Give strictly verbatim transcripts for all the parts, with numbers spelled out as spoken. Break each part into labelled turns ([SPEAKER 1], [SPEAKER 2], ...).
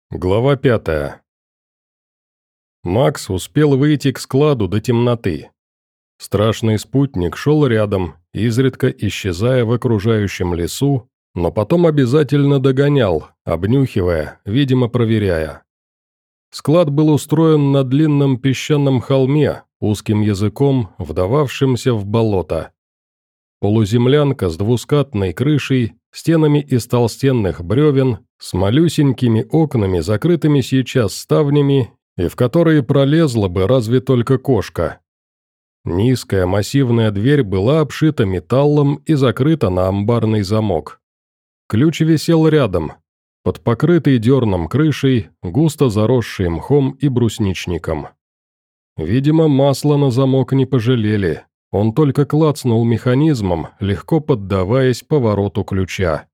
[SPEAKER 1] Глава пятая. Макс успел выйти к складу до темноты. Страшный спутник шел рядом, изредка исчезая в окружающем лесу, но потом обязательно догонял, обнюхивая, видимо, проверяя. Склад был устроен на длинном песчаном холме, узким языком, вдававшимся в болото. Полуземлянка с двускатной крышей, стенами из толстенных бревен, с малюсенькими окнами, закрытыми сейчас ставнями, и в которые пролезла бы разве только кошка. Низкая массивная дверь была обшита металлом и закрыта на амбарный замок. Ключ висел рядом, под покрытой дерном крышей, густо заросшей мхом и брусничником. Видимо, масла на замок не пожалели, он только клацнул механизмом, легко поддаваясь повороту ключа.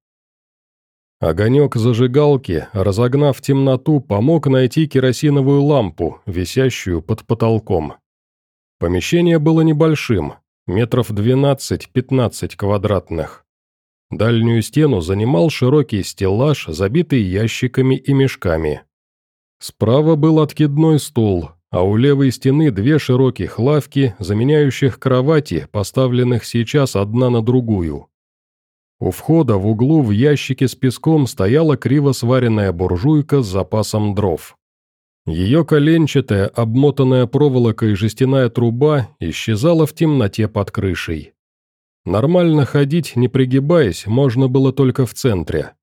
[SPEAKER 1] Огонек зажигалки, разогнав темноту, помог найти керосиновую лампу, висящую под потолком. Помещение было небольшим, метров двенадцать-пятнадцать квадратных. Дальнюю стену занимал широкий стеллаж, забитый ящиками и мешками. Справа был откидной стул, а у левой стены две широких лавки, заменяющих кровати, поставленных сейчас одна на другую. У входа в углу в ящике с песком стояла криво сваренная буржуйка с запасом дров. Ее коленчатая, обмотанная проволокой жестяная труба исчезала в темноте под крышей. Нормально ходить, не пригибаясь, можно было только в центре.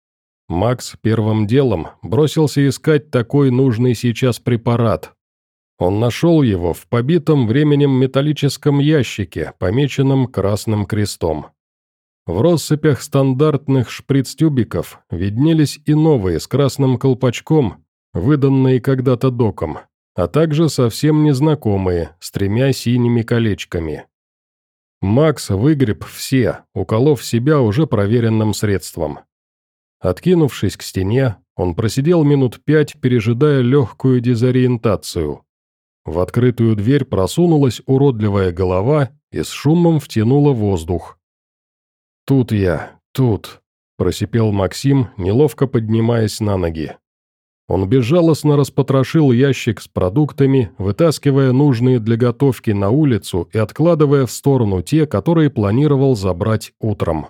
[SPEAKER 1] Макс первым делом бросился искать такой нужный сейчас препарат. Он нашел его в побитом временем металлическом ящике, помеченном красным крестом. В россыпях стандартных шприц-тюбиков виднелись и новые с красным колпачком, выданные когда-то доком, а также совсем незнакомые, с тремя синими колечками. Макс выгреб все, уколов себя уже проверенным средством. Откинувшись к стене, он просидел минут пять, пережидая легкую дезориентацию. В открытую дверь просунулась уродливая голова и с шумом втянула воздух. «Тут я, тут», – просипел Максим, неловко поднимаясь на ноги. Он безжалостно распотрошил ящик с продуктами, вытаскивая нужные для готовки на улицу и откладывая в сторону те, которые планировал забрать утром.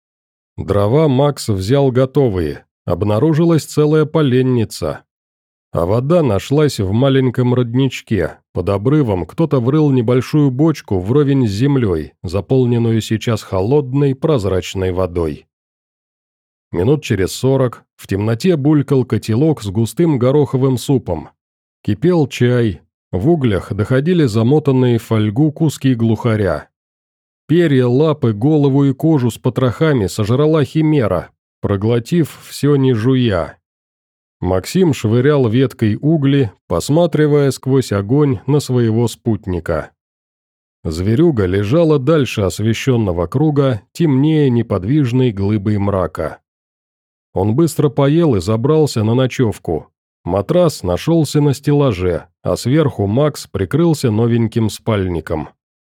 [SPEAKER 1] Дрова Макс взял готовые, обнаружилась целая поленница. А вода нашлась в маленьком родничке, под обрывом кто-то врыл небольшую бочку вровень с землей, заполненную сейчас холодной прозрачной водой. Минут через сорок в темноте булькал котелок с густым гороховым супом. Кипел чай, в углях доходили замотанные в фольгу куски глухаря. Перья, лапы, голову и кожу с потрохами сожрала химера, проглотив все не жуя. Максим швырял веткой угли, посматривая сквозь огонь на своего спутника. Зверюга лежала дальше освещенного круга, темнее неподвижной глыбой мрака. Он быстро поел и забрался на ночевку. Матрас нашелся на стеллаже, а сверху Макс прикрылся новеньким спальником.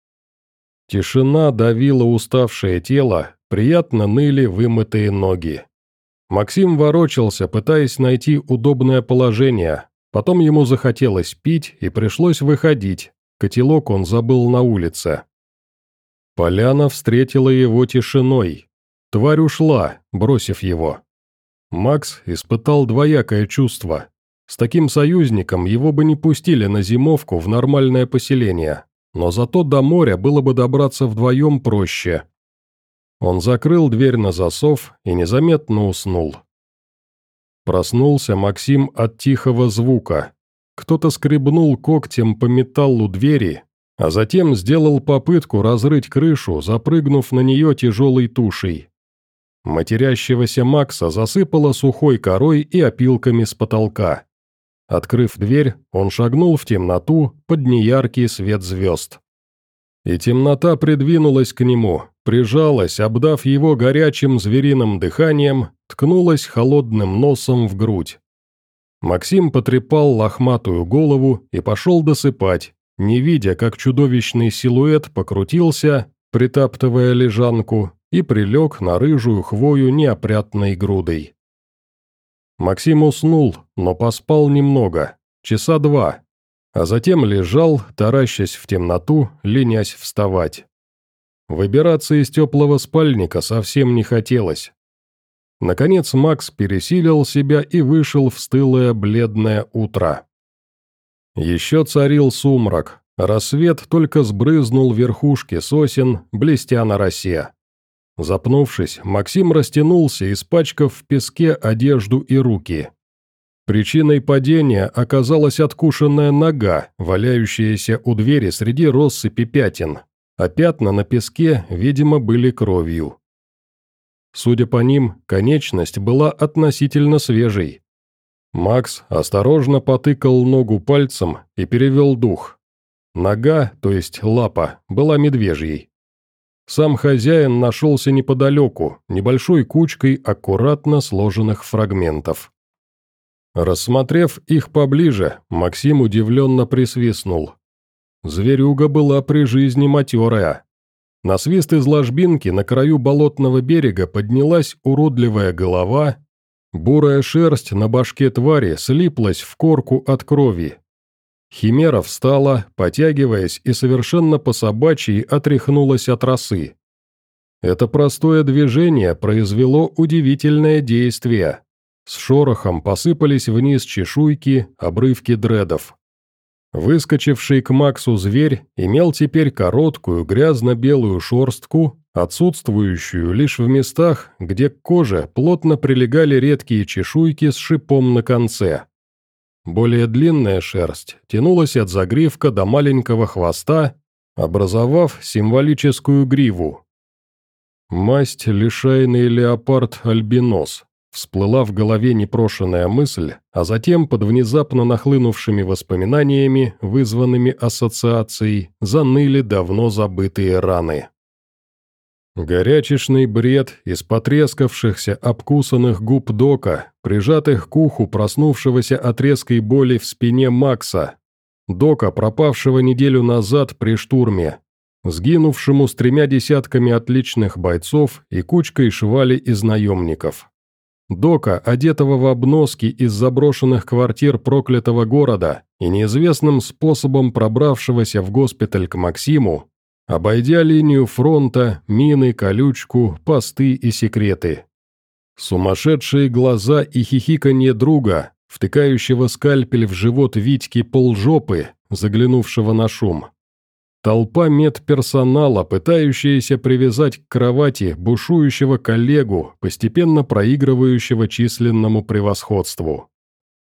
[SPEAKER 1] Тишина давила уставшее тело, приятно ныли вымытые ноги. Максим ворочался, пытаясь найти удобное положение, потом ему захотелось пить и пришлось выходить, котелок он забыл на улице. Поляна встретила его тишиной. Тварь ушла, бросив его. Макс испытал двоякое чувство. С таким союзником его бы не пустили на зимовку в нормальное поселение, но зато до моря было бы добраться вдвоем проще. Он закрыл дверь на засов и незаметно уснул. Проснулся Максим от тихого звука. Кто-то скребнул когтем по металлу двери, а затем сделал попытку разрыть крышу, запрыгнув на нее тяжелой тушей. Матерящегося Макса засыпало сухой корой и опилками с потолка. Открыв дверь, он шагнул в темноту под неяркий свет звезд. И темнота придвинулась к нему, прижалась, обдав его горячим звериным дыханием, ткнулась холодным носом в грудь. Максим потрепал лохматую голову и пошел досыпать, не видя, как чудовищный силуэт покрутился, притаптывая лежанку, и прилег на рыжую хвою неопрятной грудой. Максим уснул, но поспал немного, часа два, а затем лежал, таращась в темноту, ленясь вставать. Выбираться из теплого спальника совсем не хотелось. Наконец Макс пересилил себя и вышел в стылое бледное утро. Еще царил сумрак, рассвет только сбрызнул верхушки сосен, блестя на росе. Запнувшись, Максим растянулся, испачкав в песке одежду и руки. Причиной падения оказалась откушенная нога, валяющаяся у двери среди россыпи пятен, а пятна на песке, видимо, были кровью. Судя по ним, конечность была относительно свежей. Макс осторожно потыкал ногу пальцем и перевел дух. Нога, то есть лапа, была медвежьей. Сам хозяин нашелся неподалеку, небольшой кучкой аккуратно сложенных фрагментов. Рассмотрев их поближе, Максим удивленно присвистнул. Зверюга была при жизни матерая. На свист из ложбинки на краю болотного берега поднялась уродливая голова, бурая шерсть на башке твари слиплась в корку от крови. Химера встала, потягиваясь, и совершенно по-собачьи отряхнулась от росы. Это простое движение произвело удивительное действие. С шорохом посыпались вниз чешуйки, обрывки дредов. Выскочивший к Максу зверь имел теперь короткую грязно-белую шерстку, отсутствующую лишь в местах, где к коже плотно прилегали редкие чешуйки с шипом на конце. Более длинная шерсть тянулась от загривка до маленького хвоста, образовав символическую гриву. Масть лишайный леопард-альбинос. Всплыла в голове непрошенная мысль, а затем под внезапно нахлынувшими воспоминаниями, вызванными ассоциацией, заныли давно забытые раны. Горячечный бред из потрескавшихся, обкусанных губ Дока, прижатых к уху проснувшегося от резкой боли в спине Макса, Дока, пропавшего неделю назад при штурме, сгинувшему с тремя десятками отличных бойцов и кучкой швали из наемников. Дока, одетого в обноски из заброшенных квартир проклятого города и неизвестным способом пробравшегося в госпиталь к Максиму, обойдя линию фронта, мины, колючку, посты и секреты. Сумасшедшие глаза и хихиканье друга, втыкающего скальпель в живот Витьки полжопы, заглянувшего на шум. Толпа медперсонала, пытающаяся привязать к кровати бушующего коллегу, постепенно проигрывающего численному превосходству.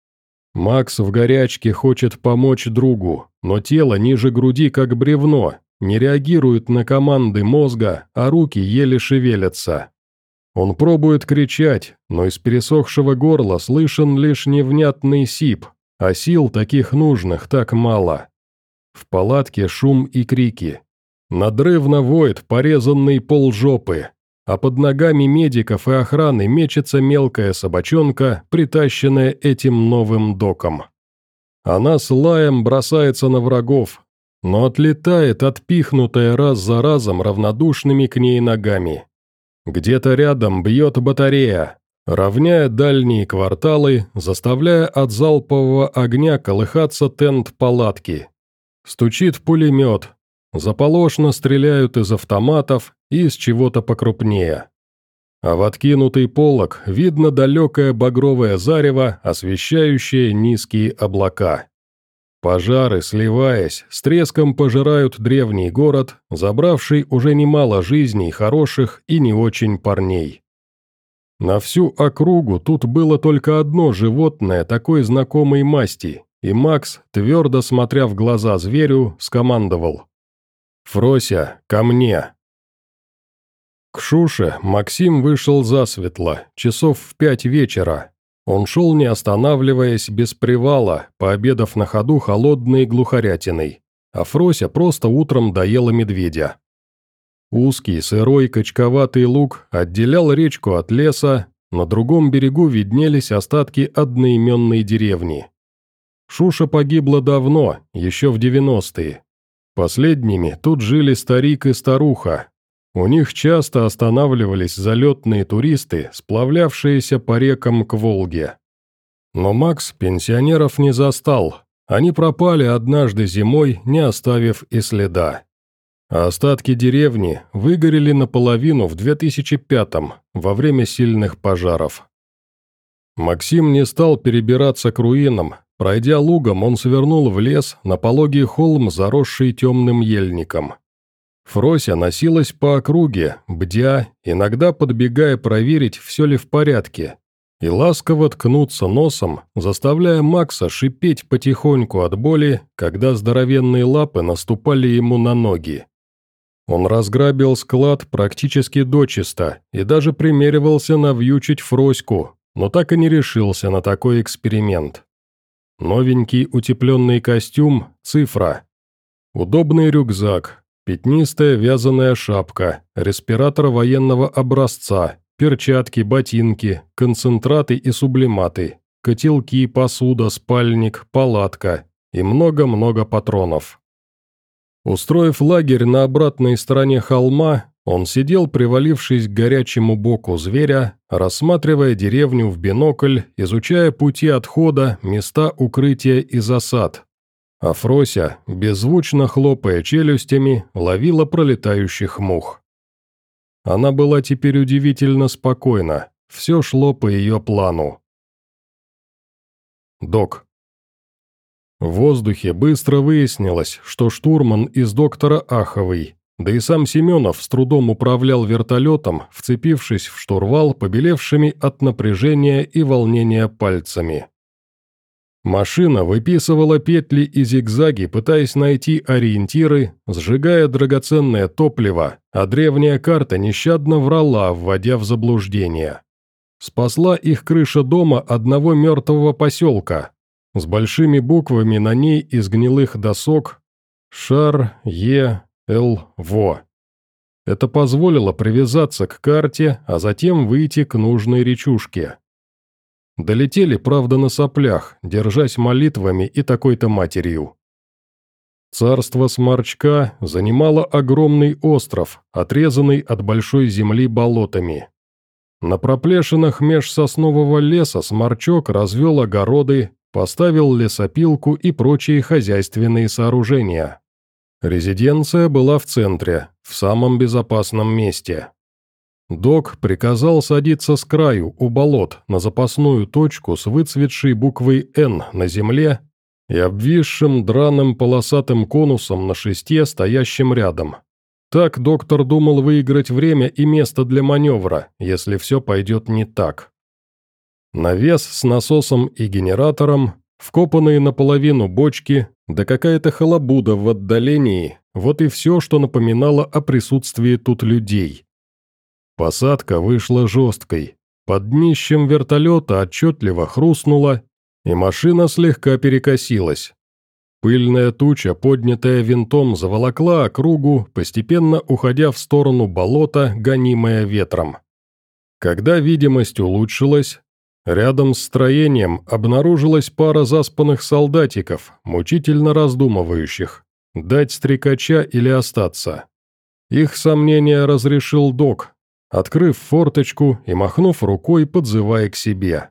[SPEAKER 1] Макс в горячке хочет помочь другу, но тело ниже груди как бревно, не реагирует на команды мозга, а руки еле шевелятся. Он пробует кричать, но из пересохшего горла слышен лишь невнятный сип, а сил таких нужных так мало. В палатке шум и крики. Надрывно воет порезанный полжопы, а под ногами медиков и охраны мечется мелкая собачонка, притащенная этим новым доком. Она с лаем бросается на врагов, но отлетает, отпихнутая раз за разом равнодушными к ней ногами. Где-то рядом бьет батарея, равняя дальние кварталы, заставляя от залпового огня колыхаться тент палатки. Стучит пулемет, заполошно стреляют из автоматов и из чего-то покрупнее. А в откинутый полог видно далекое багровое зарево, освещающее низкие облака. Пожары, сливаясь, с треском пожирают древний город, забравший уже немало жизней хороших и не очень парней. На всю округу тут было только одно животное такой знакомой масти, и Макс, твердо смотря в глаза зверю, скомандовал: «Фрося, ко мне!» К Шуше Максим вышел засветло, часов в пять вечера. Он шел, не останавливаясь, без привала, пообедав на ходу холодной глухарятиной, а Фрося просто утром доела медведя. Узкий, сырой, качковатый луг отделял речку от леса, на другом берегу виднелись остатки одноименной деревни. Шуша погибла давно, еще в девяностые. Последними тут жили старик и старуха. У них часто останавливались залетные туристы, сплавлявшиеся по рекам к Волге. Но Макс пенсионеров не застал, они пропали однажды зимой, не оставив и следа. А остатки деревни выгорели наполовину в две тысячи пятом, во время сильных пожаров. Максим не стал перебираться к руинам. Пройдя лугом, он свернул в лес на пологий холм, заросший темным ельником. Фрося носилась по округе, бдя, иногда подбегая проверить, все ли в порядке, и ласково ткнуться носом, заставляя Макса шипеть потихоньку от боли, когда здоровенные лапы наступали ему на ноги. Он разграбил склад практически дочисто и даже примеривался навьючить Фроську, но так и не решился на такой эксперимент. Новенький утепленный костюм – цифра. Удобный рюкзак, пятнистая вязаная шапка, респиратор военного образца, перчатки, ботинки, концентраты и сублиматы, котелки, посуда, спальник, палатка и много-много патронов. Устроив лагерь на обратной стороне холма, он сидел, привалившись к горячему боку зверя, рассматривая деревню в бинокль, изучая пути отхода, места укрытия и засад. А Фрося, беззвучно хлопая челюстями, ловила пролетающих мух. Она была теперь удивительно спокойна, все шло по ее плану. Док. В воздухе быстро выяснилось, что штурман из доктора Аховой, да и сам Семенов с трудом управлял вертолетом, вцепившись в штурвал побелевшими от напряжения и волнения пальцами. Машина выписывала петли и зигзаги, пытаясь найти ориентиры, сжигая драгоценное топливо, а древняя карта нещадно врала, вводя в заблуждение. Спасла их крыша дома одного мертвого поселка, с большими буквами на ней из гнилых досок «Шар Е Л Во». Это позволило привязаться к карте, а затем выйти к нужной речушке. Долетели, правда, на соплях, держась молитвами и такой-то матерью. Царство Сморчка занимало огромный остров, отрезанный от большой земли болотами. На проплешинах меж соснового леса Сморчок развел огороды, поставил лесопилку и прочие хозяйственные сооружения. Резиденция была в центре, в самом безопасном месте. Док приказал садиться с краю, у болот, на запасную точку с выцветшей буквой «Н» на земле и обвисшим драным полосатым конусом на шесте, стоящем рядом. Так доктор думал выиграть время и место для маневра, если все пойдет не так. Навес с насосом и генератором, вкопанные наполовину бочки, да какая-то халабуда в отдалении, вот и все, что напоминало о присутствии тут людей. Посадка вышла жесткой, под днищем вертолета отчетливо хрустнула, и машина слегка перекосилась. Пыльная туча, поднятая винтом, заволокла округу, постепенно уходя в сторону болота, гонимая ветром. Когда видимость улучшилась, рядом с строением обнаружилась пара заспанных солдатиков, мучительно раздумывающих, дать стрекача или остаться. Их сомнения разрешил док, открыв форточку и махнув рукой, подзывая к себе.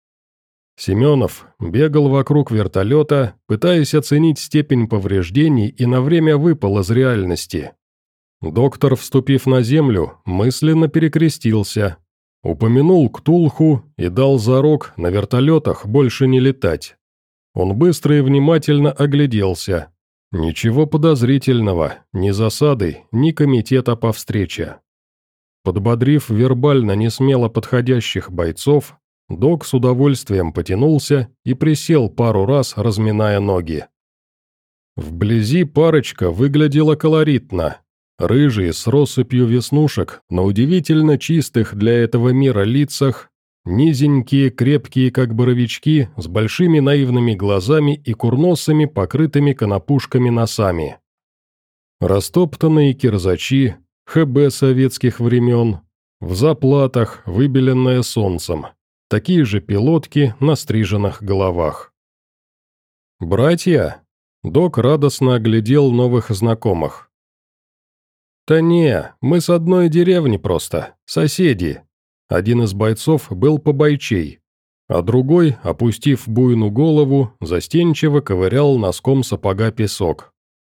[SPEAKER 1] Семенов бегал вокруг вертолета, пытаясь оценить степень повреждений, и на время выпал из реальности. Доктор, вступив на землю, мысленно перекрестился, упомянул Ктулху и дал зарок на вертолетах больше не летать. Он быстро и внимательно огляделся. Ничего подозрительного, ни засады, ни комитета по встрече. Подбодрив вербально несмело подходящих бойцов, док с удовольствием потянулся и присел пару раз, разминая ноги. Вблизи парочка выглядела колоритно. Рыжие с россыпью веснушек на удивительно чистых для этого мира лицах, низенькие, крепкие как боровички, с большими наивными глазами и курносыми, покрытыми конопушками носами. Растоптанные кирзачи, ХБ советских времен, в заплатах, выбеленное солнцем, такие же пилотки на стриженных головах. «Братья?» – док радостно оглядел новых знакомых. «Да не, мы с одной деревни просто, соседи». Один из бойцов был побойчей. а другой, опустив буйну голову, застенчиво ковырял носком сапога песок.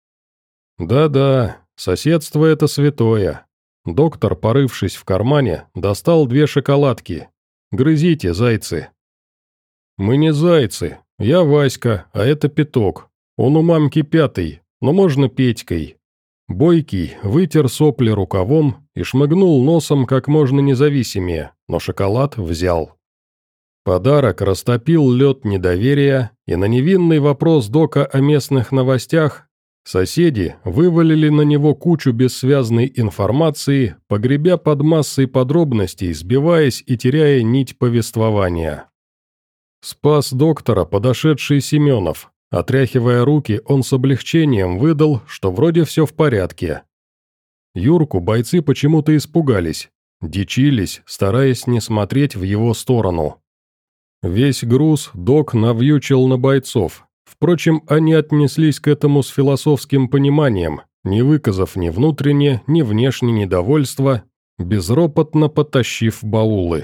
[SPEAKER 1] «Да-да, соседство – это святое». Доктор, порывшись в кармане, достал две шоколадки. «Грызите, зайцы». «Мы не зайцы. Я Васька, а это Пяток. Он у мамки пятый, но можно Петькой». Бойкий вытер сопли рукавом и шмыгнул носом как можно независимее, но шоколад взял. Подарок растопил лед недоверия, и на невинный вопрос Дока о местных новостях соседи вывалили на него кучу бессвязной информации, погребя под массой подробностей, сбиваясь и теряя нить повествования. Спас доктора подошедший Семенов. Отряхивая руки, он с облегчением выдал, что вроде все в порядке. Юрку бойцы почему-то испугались, дичились, стараясь не смотреть в его сторону. Весь груз док навьючил на бойцов. Впрочем, они отнеслись к этому с философским пониманием, не выказав ни внутренне, ни внешне недовольства, безропотно потащив баулы.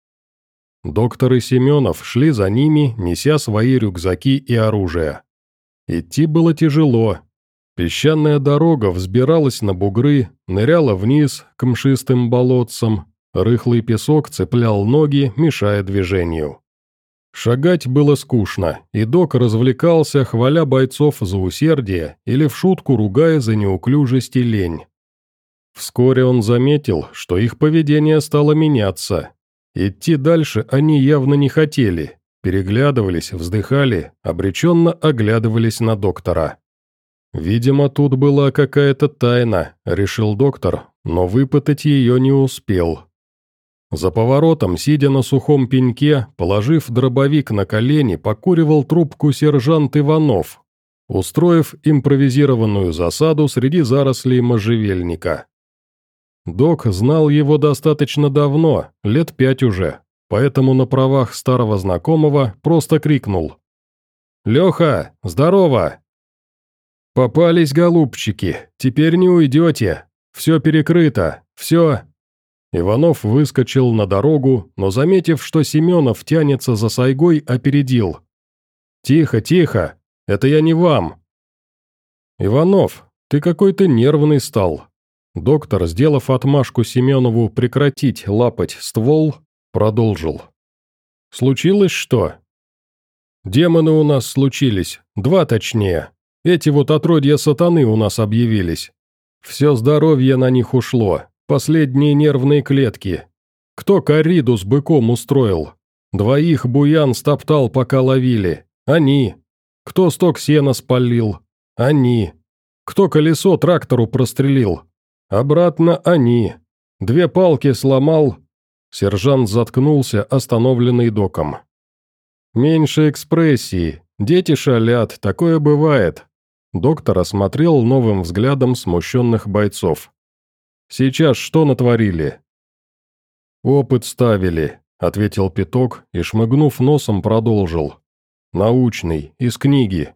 [SPEAKER 1] Доктор и Семенов шли за ними, неся свои рюкзаки и оружие. Идти было тяжело. Песчаная дорога взбиралась на бугры, ныряла вниз к мшистым болотцам, рыхлый песок цеплял ноги, мешая движению. Шагать было скучно, и док развлекался, хваля бойцов за усердие или в шутку ругая за неуклюжесть и лень. Вскоре он заметил, что их поведение стало меняться. Идти дальше они явно не хотели, переглядывались, вздыхали, обреченно оглядывались на доктора. «Видимо, тут была какая-то тайна», — решил доктор, но выпытать ее не успел. За поворотом, сидя на сухом пеньке, положив дробовик на колени, покуривал трубку сержант Иванов, устроив импровизированную засаду среди зарослей можжевельника. Док знал его достаточно давно, лет пять уже, поэтому на правах старого знакомого просто крикнул: «Леха, здорово!» «Попались, голубчики, теперь не уйдете, все перекрыто, все...» Иванов выскочил на дорогу, но, заметив, что Семенов тянется за сайгой, опередил. «Тихо, тихо, это я не вам». «Иванов, ты какой-то нервный стал». Доктор, сделав отмашку Семенову прекратить лапать ствол, продолжил. «Случилось что?» «Демоны у нас случились, два точнее. Эти вот отродья сатаны у нас объявились. Все здоровье на них ушло. Последние нервные клетки. Кто корриду с быком устроил? Двоих буян стоптал, пока ловили. Они. Кто сток сена спалил? Они. Кто колесо трактору прострелил? Обратно они. Две палки сломал. Сержант заткнулся, остановленный доком. Меньше экспрессии. Дети шалят, такое бывает. Доктор осмотрел новым взглядом смущенных бойцов. «Сейчас что натворили?» «Опыт ставили», — ответил Пяток и, шмыгнув носом, продолжил. «Научный, из книги».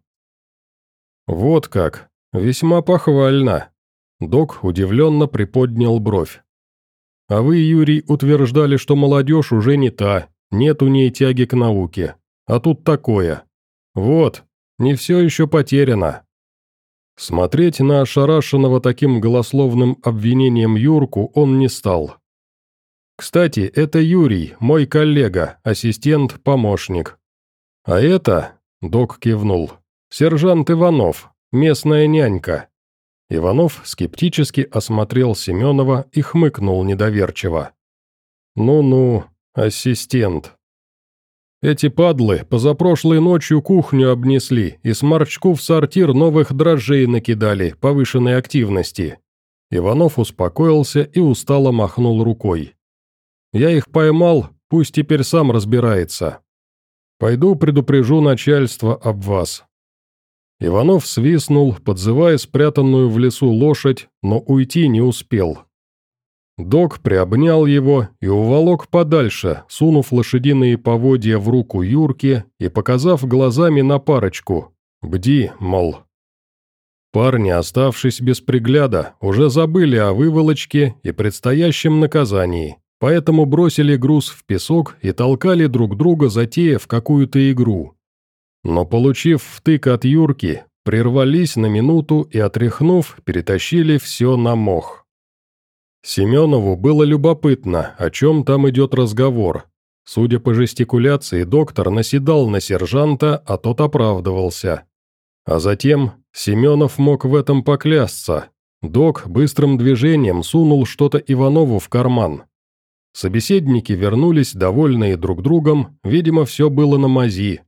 [SPEAKER 1] «Вот как, весьма похвально», — док удивленно приподнял бровь. «А вы, Юрий, утверждали, что молодежь уже не та, нет у ней тяги к науке. А тут такое. Вот, не все еще потеряно». Смотреть на ошарашенного таким голословным обвинением Юрку он не стал. «Кстати, это Юрий, мой коллега, ассистент, помощник. А это...» — док кивнул. «Сержант Иванов, местная нянька». Иванов скептически осмотрел Семенова и хмыкнул недоверчиво. «Ну-ну, ассистент». Эти падлы позапрошлой ночью кухню обнесли и сморчку в сортир новых дрожжей накидали, повышенной активности. Иванов успокоился и устало махнул рукой. «Я их поймал, пусть теперь сам разбирается. Пойду предупрежу начальство об вас». Иванов свистнул, подзывая спрятанную в лесу лошадь, но уйти не успел. Док приобнял его и уволок подальше, сунув лошадиные поводья в руку Юрке и показав глазами на парочку. «Бди, мол». Парни, оставшись без пригляда, уже забыли о выволочке и предстоящем наказании, поэтому бросили груз в песок и толкали друг друга, затеяв какую-то игру. Но, получив втык от Юрки, прервались на минуту и, отряхнув, перетащили все на мох. Семенову было любопытно, о чем там идет разговор. Судя по жестикуляции, доктор наседал на сержанта, а тот оправдывался. А затем Семенов мог в этом поклясться. Док быстрым движением сунул что-то Иванову в карман. Собеседники вернулись, довольные друг другом, видимо, все было на мази.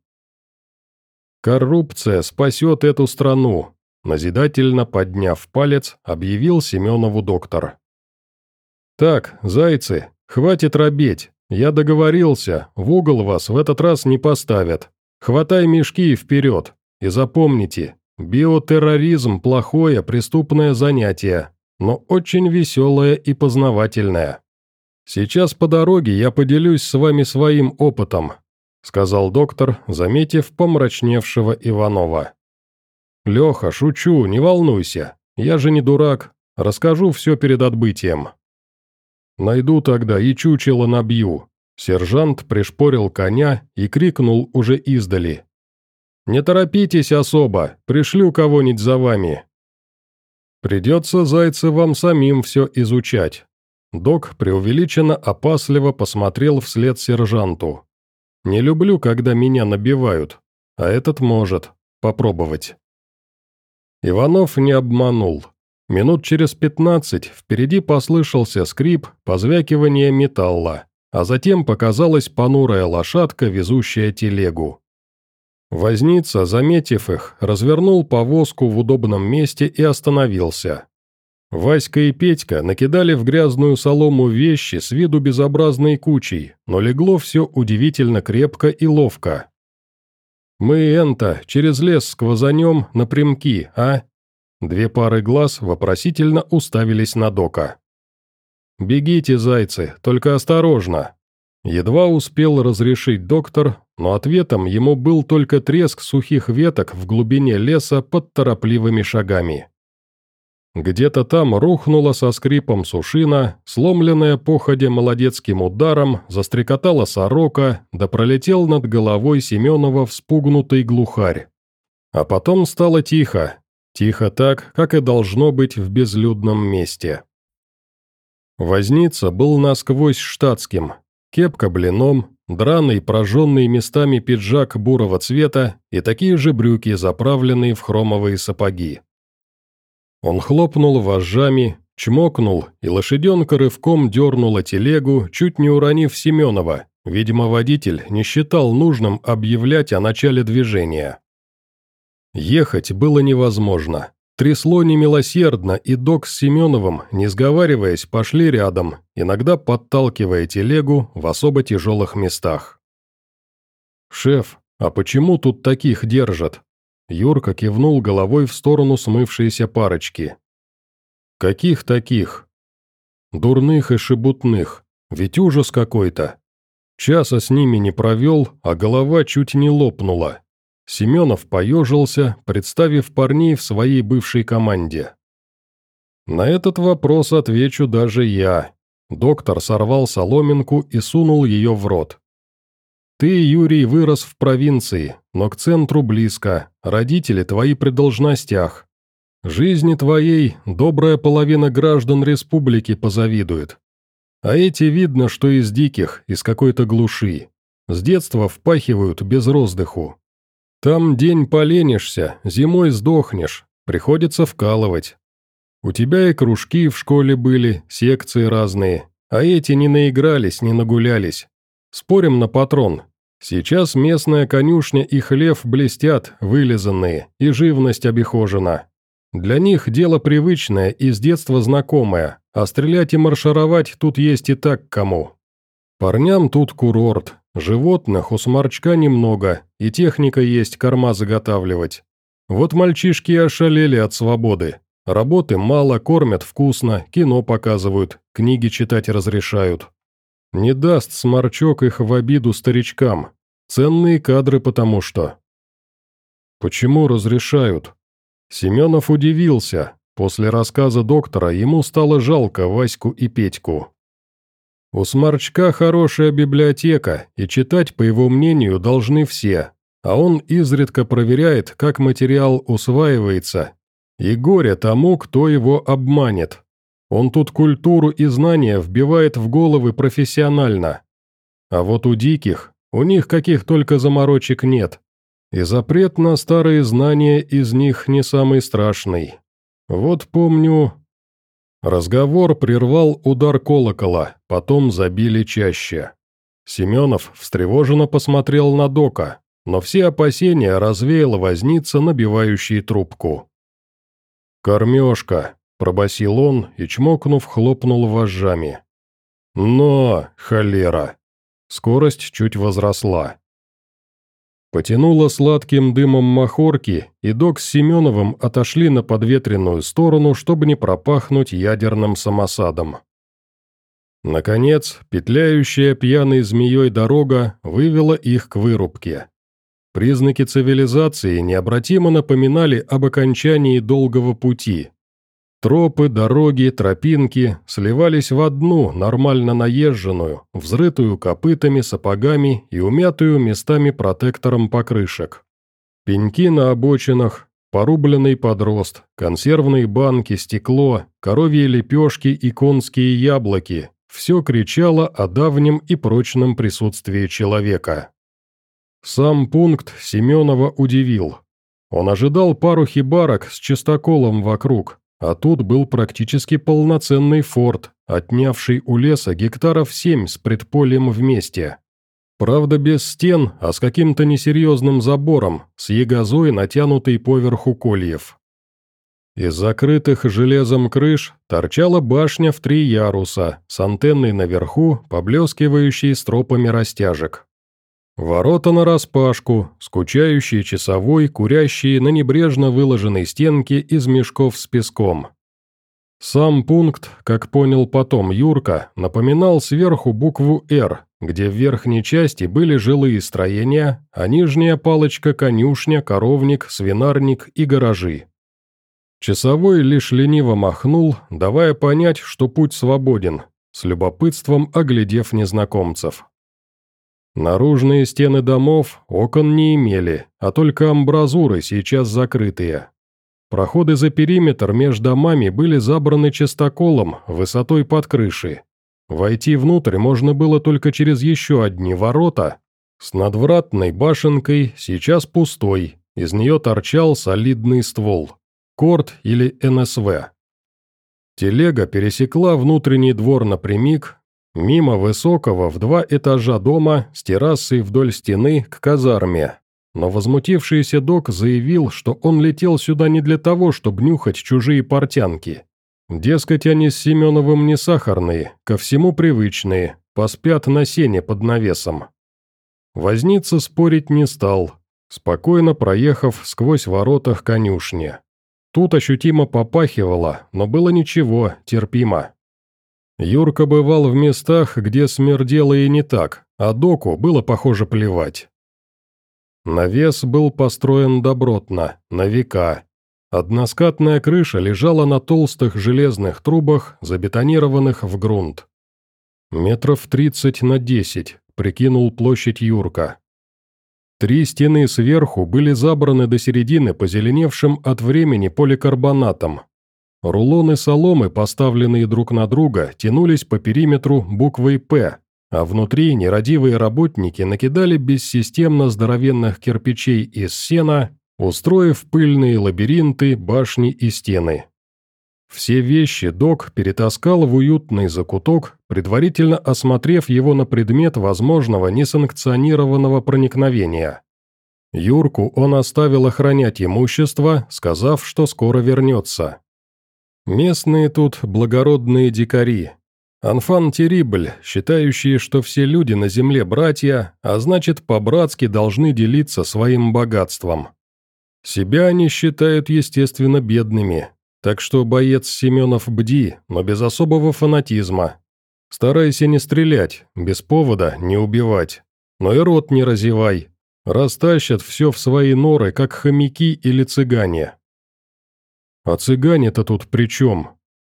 [SPEAKER 1] «Коррупция спасет эту страну», – назидательно подняв палец, объявил Семенову доктор. «Так, зайцы, хватит робеть, я договорился, в угол вас в этот раз не поставят. Хватай мешки и вперед, и запомните, биотерроризм – плохое преступное занятие, но очень веселое и познавательное. Сейчас по дороге я поделюсь с вами своим опытом», – сказал доктор, заметив помрачневшего Иванова. «Леха, шучу, не волнуйся, я же не дурак, расскажу все перед отбытием». «Найду тогда и чучело набью», – сержант пришпорил коня и крикнул уже издали. «Не торопитесь особо, пришлю кого-нибудь за вами». «Придется, зайцы, вам самим все изучать». Док преувеличенно опасливо посмотрел вслед сержанту. «Не люблю, когда меня набивают, а этот может попробовать». Иванов не обманул. Минут через пятнадцать впереди послышался скрип, позвякивание металла, а затем показалась понурая лошадка, везущая телегу. Возница, заметив их, развернул повозку в удобном месте и остановился. Васька и Петька накидали в грязную солому вещи с виду безобразной кучей, но легло все удивительно крепко и ловко. «Мы, энто, через лес сквозанем напрямки, а?» Две пары глаз вопросительно уставились на Дока. «Бегите, зайцы, только осторожно!» Едва успел разрешить доктор, но ответом ему был только треск сухих веток в глубине леса под торопливыми шагами. Где-то там рухнула со скрипом сушина, сломленная походя молодецким ударом, застрекотала сорока, да пролетел над головой Семенова вспугнутый глухарь. А потом стало тихо. Тихо так, как и должно быть в безлюдном месте. Возница был насквозь штатским. Кепка блином, драный, прожженный местами пиджак бурого цвета и такие же брюки, заправленные в хромовые сапоги. Он хлопнул вожжами, чмокнул, и лошаденка рывком дернула телегу, чуть не уронив Семенова. Видимо, водитель не считал нужным объявлять о начале движения. Ехать было невозможно. Трясло немилосердно, и Док с Семеновым, не сговариваясь, пошли рядом, иногда подталкивая телегу в особо тяжелых местах. «Шеф, а почему тут таких держат?» Юрка кивнул головой в сторону смывшейся парочки. «Каких таких?» «Дурных и шебутных, ведь ужас какой-то. Часа с ними не провел, а голова чуть не лопнула». Семенов поежился, представив парней в своей бывшей команде. «На этот вопрос отвечу даже я». Доктор сорвал соломинку и сунул ее в рот. «Ты, Юрий, вырос в провинции, но к центру близко, родители твои при должностях. Жизни твоей добрая половина граждан республики позавидует. А эти видно, что из диких, из какой-то глуши. С детства впахивают без роздыху. Там день поленишься, зимой сдохнешь, приходится вкалывать. У тебя и кружки в школе были, секции разные, а эти не наигрались, не нагулялись. Спорим на патрон. Сейчас местная конюшня и хлев блестят, вылизанные, и живность обихожена. Для них дело привычное и с детства знакомое, а стрелять и маршировать тут есть и так кому. Парням тут курорт. Животных у сморчка немного, и техника есть корма заготавливать. Вот мальчишки и ошалели от свободы. Работы мало, кормят вкусно, кино показывают, книги читать разрешают. Не даст сморчок их в обиду старичкам. Ценные кадры потому что. Почему разрешают? Семенов удивился. После рассказа доктора ему стало жалко Ваську и Петьку. У Сморчка хорошая библиотека, и читать, по его мнению, должны все, а он изредка проверяет, как материал усваивается, и горе тому, кто его обманет. Он тут культуру и знания вбивает в головы профессионально. А вот у диких, у них каких только заморочек нет. И запрет на старые знания из них не самый страшный. Вот помню... Разговор прервал удар колокола, потом забили чаще. Семенов встревоженно посмотрел на Дока, но все опасения развеял возница, набивающий трубку. «Кормежка», — пробасил он и, чмокнув, хлопнул вожжами. «Но, холера!» Скорость чуть возросла. Потянуло сладким дымом махорки, и Док с Семеновым отошли на подветренную сторону, чтобы не пропахнуть ядерным самосадом. Наконец, петляющая пьяной змеей дорога вывела их к вырубке. Признаки цивилизации необратимо напоминали об окончании долгого пути. Тропы, дороги, тропинки сливались в одну, нормально наезженную, взрытую копытами, сапогами и умятую местами протектором покрышек. Пеньки на обочинах, порубленный подрост, консервные банки, стекло, коровьи лепешки и конские яблоки – все кричало о давнем и прочном присутствии человека. Сам пункт Семенова удивил. Он ожидал пару хибарок с чистоколом вокруг, а тут был практически полноценный форт, отнявший у леса гектаров семь с предпольем вместе. Правда, без стен, а с каким-то несерьезным забором, с ягозой, натянутой поверху кольев. Из закрытых железом крыш торчала башня в три яруса, с антенной наверху, поблескивающей стропами растяжек. Ворота нараспашку, скучающий часовой, курящий на небрежно выложенной стенке из мешков с песком. Сам пункт, как понял потом Юрка, напоминал сверху букву «Р», где в верхней части были жилые строения, а нижняя палочка – конюшня, коровник, свинарник и гаражи. Часовой лишь лениво махнул, давая понять, что путь свободен, с любопытством оглядев незнакомцев. Наружные стены домов окон не имели, а только амбразуры, сейчас закрытые. Проходы за периметр между домами были забраны частоколом, высотой под крышей. Войти внутрь можно было только через еще одни ворота, с надвратной башенкой, сейчас пустой, из нее торчал солидный ствол, корт или эн эс вэ. Телега пересекла внутренний двор напрямик, мимо высокого в два этажа дома с террасой вдоль стены к казарме, но возмутившийся Док заявил, что он летел сюда не для того, чтобы нюхать чужие портянки. Дескать, они с Семеновым не сахарные, ко всему привычные, поспят на сене под навесом. Возница спорить не стал, спокойно проехав сквозь ворота к конюшне. Тут ощутимо попахивало, но было ничего, терпимо. Юрка бывал в местах, где смердело и не так, а Доку было, похоже, плевать. Навес был построен добротно, на века. Односкатная крыша лежала на толстых железных трубах, забетонированных в грунт. «Метров тридцать на десять», — прикинул площадь Юрка. Три стены сверху были забраны до середины позеленевшим от времени поликарбонатом. Рулоны соломы, поставленные друг на друга, тянулись по периметру буквой «П», а внутри нерадивые работники накидали бессистемно здоровенных кирпичей из сена, устроив пыльные лабиринты, башни и стены. Все вещи Док перетаскал в уютный закуток, предварительно осмотрев его на предмет возможного несанкционированного проникновения. Юрку он оставил охранять имущество, сказав, что скоро вернется. Местные тут благородные дикари. Анфан-терибль, считающие, что все люди на земле братья, а значит, по-братски должны делиться своим богатством. Себя они считают, естественно, бедными, так что, боец Семенов, бди, но без особого фанатизма. Старайся не стрелять, без повода не убивать, но и рот не разевай, растащат все в свои норы, как хомяки или цыгане. «А цыгане-то тут при чем?»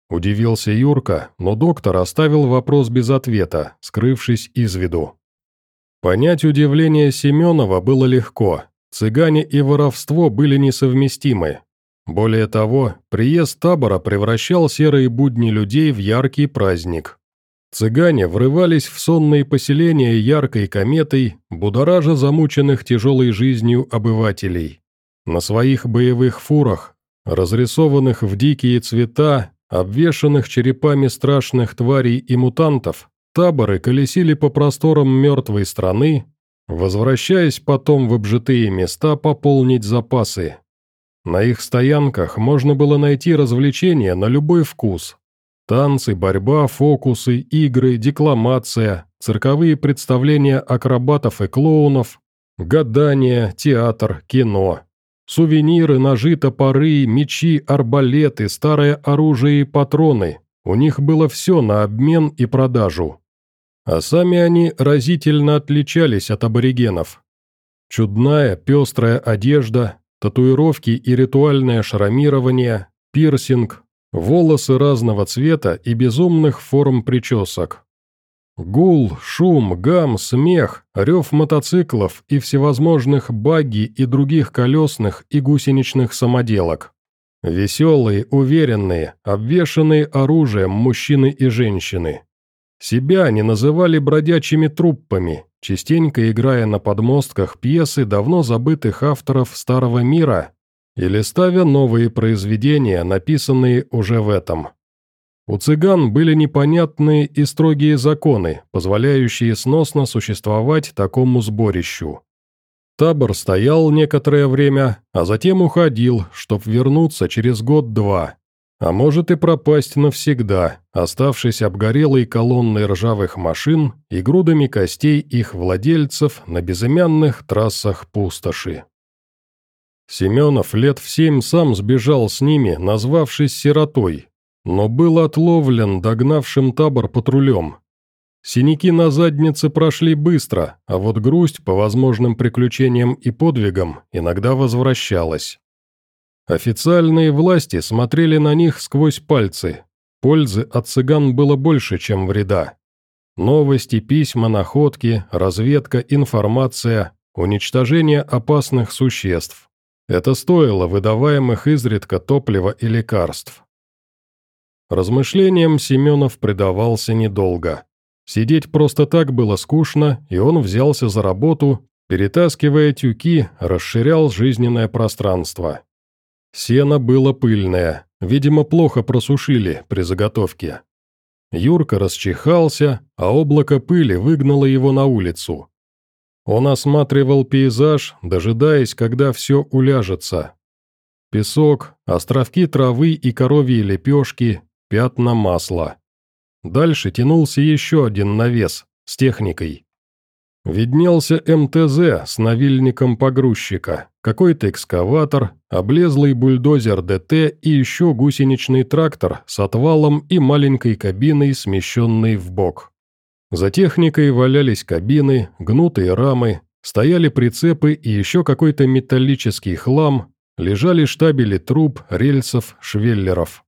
[SPEAKER 1] – удивился Юрка, но доктор оставил вопрос без ответа, скрывшись из виду. Понять удивление Семенова было легко. Цыгане и воровство были несовместимы. Более того, приезд табора превращал серые будни людей в яркий праздник. Цыгане врывались в сонные поселения яркой кометой, будоража замученных тяжелой жизнью обывателей. На своих боевых фурах, разрисованных в дикие цвета, обвешанных черепами страшных тварей и мутантов, таборы колесили по просторам мертвой страны, возвращаясь потом в обжитые места пополнить запасы. На их стоянках можно было найти развлечения на любой вкус. Танцы, борьба, фокусы, игры, декламация, цирковые представления акробатов и клоунов, гадания, театр, кино. Сувениры, ножи, топоры, мечи, арбалеты, старое оружие и патроны. У них было все на обмен и продажу. А сами они разительно отличались от аборигенов. Чудная, пестрая одежда, татуировки и ритуальное шрамирование, пирсинг, волосы разного цвета и безумных форм причесок. Гул, шум, гам, смех, рев мотоциклов и всевозможных багги и других колесных и гусеничных самоделок. Веселые, уверенные, обвешанные оружием мужчины и женщины. Себя они называли бродячими труппами, частенько играя на подмостках пьесы давно забытых авторов Старого Мира или ставя новые произведения, написанные уже в этом. У цыган были непонятные и строгие законы, позволяющие сносно существовать такому сборищу. Табор стоял некоторое время, а затем уходил, чтоб вернуться через год-два, а может и пропасть навсегда, оставшись обгорелой колонной ржавых машин и грудами костей их владельцев на безымянных трассах пустоши. Семенов лет в семь сам сбежал с ними, назвавшись сиротой, но был отловлен догнавшим табор патрулем. Синяки на заднице прошли быстро, а вот грусть по возможным приключениям и подвигам иногда возвращалась. Официальные власти смотрели на них сквозь пальцы. Пользы от цыган было больше, чем вреда. Новости, письма, находки, разведка, информация, уничтожение опасных существ. Это стоило выдаваемых изредка топлива и лекарств. Размышлениям Семенов предавался недолго. Сидеть просто так было скучно, и он взялся за работу, перетаскивая тюки, расширял жизненное пространство. Сено было пыльное, видимо, плохо просушили при заготовке. Юрка расчихался, а облако пыли выгнало его на улицу. Он осматривал пейзаж, дожидаясь, когда все уляжется. Песок, островки травы и коровьи лепешки, пятна масла. Дальше тянулся еще один навес с техникой. Виднелся эм тэ зэ с навильником погрузчика, какой-то экскаватор, облезлый бульдозер дэ тэ и еще гусеничный трактор с отвалом и маленькой кабиной, смещенной вбок. За техникой валялись кабины, гнутые рамы, стояли прицепы и еще какой-то металлический хлам, лежали штабели труб, рельсов, швеллеров.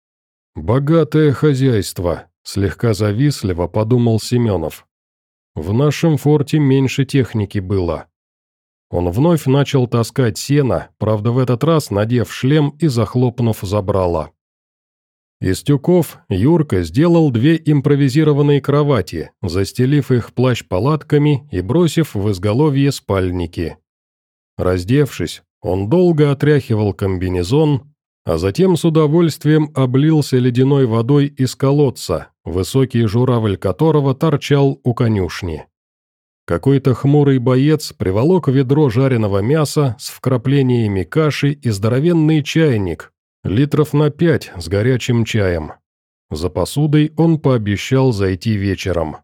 [SPEAKER 1] «Богатое хозяйство», – слегка завистливо подумал Семенов. «В нашем форте меньше техники было». Он вновь начал таскать сено, правда в этот раз надев шлем и захлопнув забрало. Из тюков Юрка сделал две импровизированные кровати, застелив их плащ-палатками и бросив в изголовье спальники. Раздевшись, он долго отряхивал комбинезон, а затем с удовольствием облился ледяной водой из колодца, высокий журавль которого торчал у конюшни. Какой-то хмурый боец приволок ведро жареного мяса с вкраплениями каши и здоровенный чайник, литров на пять с горячим чаем. За посудой он пообещал зайти вечером.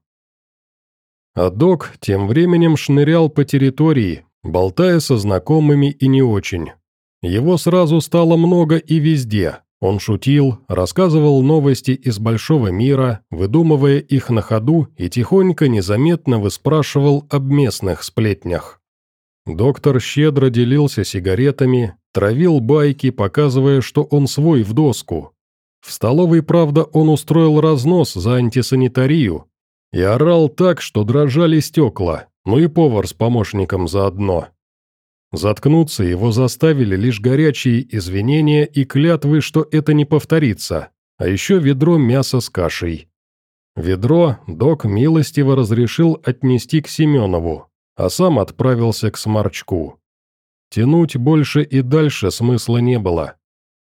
[SPEAKER 1] А док тем временем шнырял по территории, болтая со знакомыми и не очень. Его сразу стало много и везде. Он шутил, рассказывал новости из большого мира, выдумывая их на ходу и тихонько, незаметно выспрашивал об местных сплетнях. Доктор щедро делился сигаретами, травил байки, показывая, что он свой в доску. В столовой, правда, он устроил разнос за антисанитарию и орал так, что дрожали стекла, ну и повар с помощником заодно. Заткнуться его заставили лишь горячие извинения и клятвы, что это не повторится, а еще ведро мяса с кашей. Ведро док милостиво разрешил отнести к Семенову, а сам отправился к Сморчку. Тянуть больше и дальше смысла не было.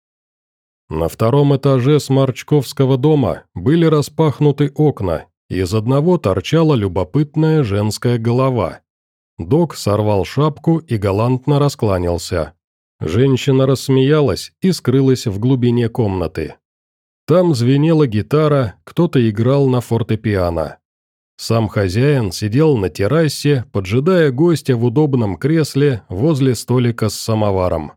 [SPEAKER 1] На втором этаже сморчковского дома были распахнуты окна, и из одного торчала любопытная женская голова. Док сорвал шапку и галантно раскланялся. Женщина рассмеялась и скрылась в глубине комнаты. Там звенела гитара, кто-то играл на фортепиано. Сам хозяин сидел на террасе, поджидая гостя в удобном кресле возле столика с самоваром.